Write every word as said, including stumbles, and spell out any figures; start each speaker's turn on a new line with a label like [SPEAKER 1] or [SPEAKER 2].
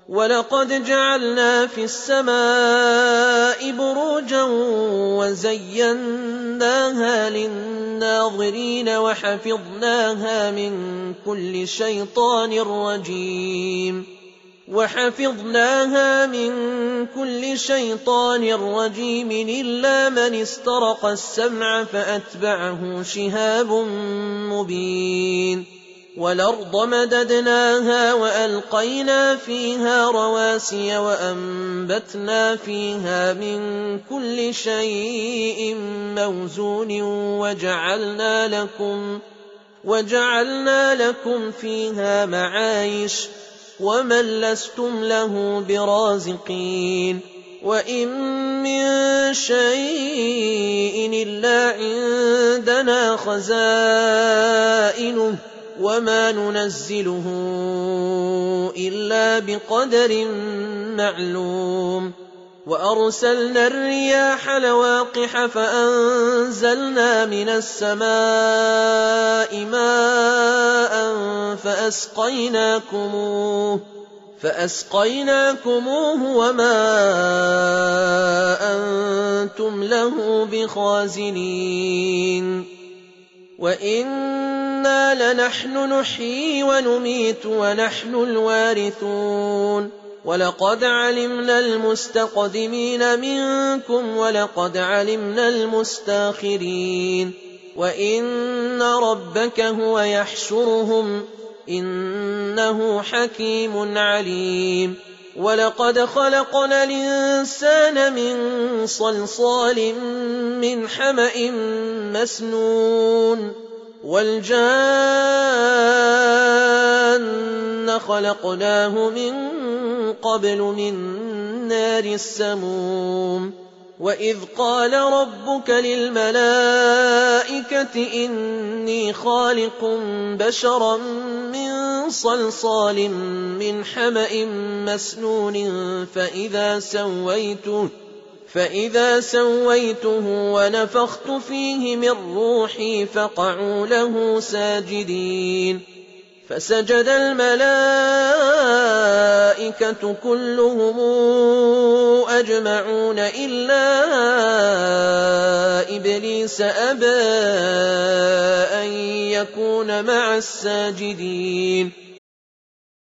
[SPEAKER 1] ولقد جعلنا في السماء بروجا وزيناها للناظرين وحفظناها من كل شيطان رجيم وحفظناها من كل شيطان رجيم إلا من استرق السمع فأتبعه شهاب مبين والأرض مددناها وألقينا فيها رواسي وأنبتنا فيها من كل شيء موزون وجعلنا لكم, وجعلنا لكم فيها معايش ومن لستم له برازقين وإن من شيء إلا عندنا خزائنه وما ننزله إلا بقدر معلوم وأرسلنا الرياح لواقح فأنزلنا من السماء ماء فأسقيناكموه, فأسقيناكموه وما أنتم له بخازنين وإنا لنحن نحيي ونميت ونحن الوارثون ولقد علمنا المستقدمين منكم ولقد علمنا المستاخرين وإن ربك هو يحشرهم إنه حكيم عليم ولقد خلقنا الإنسان من صلصال من حمأ مسنون والجان خلقناه من قبل من نار السموم وإذ قال ربك للملائكة إني خالق بشرا من صلصال من حمأ مسنون فإذا سويته فإذا سويته ونفخت فيه من روحي فقعوا له ساجدين فسجد الملائكة كلهم أجمعون إلا إبليس أبى أن يكون مع الساجدين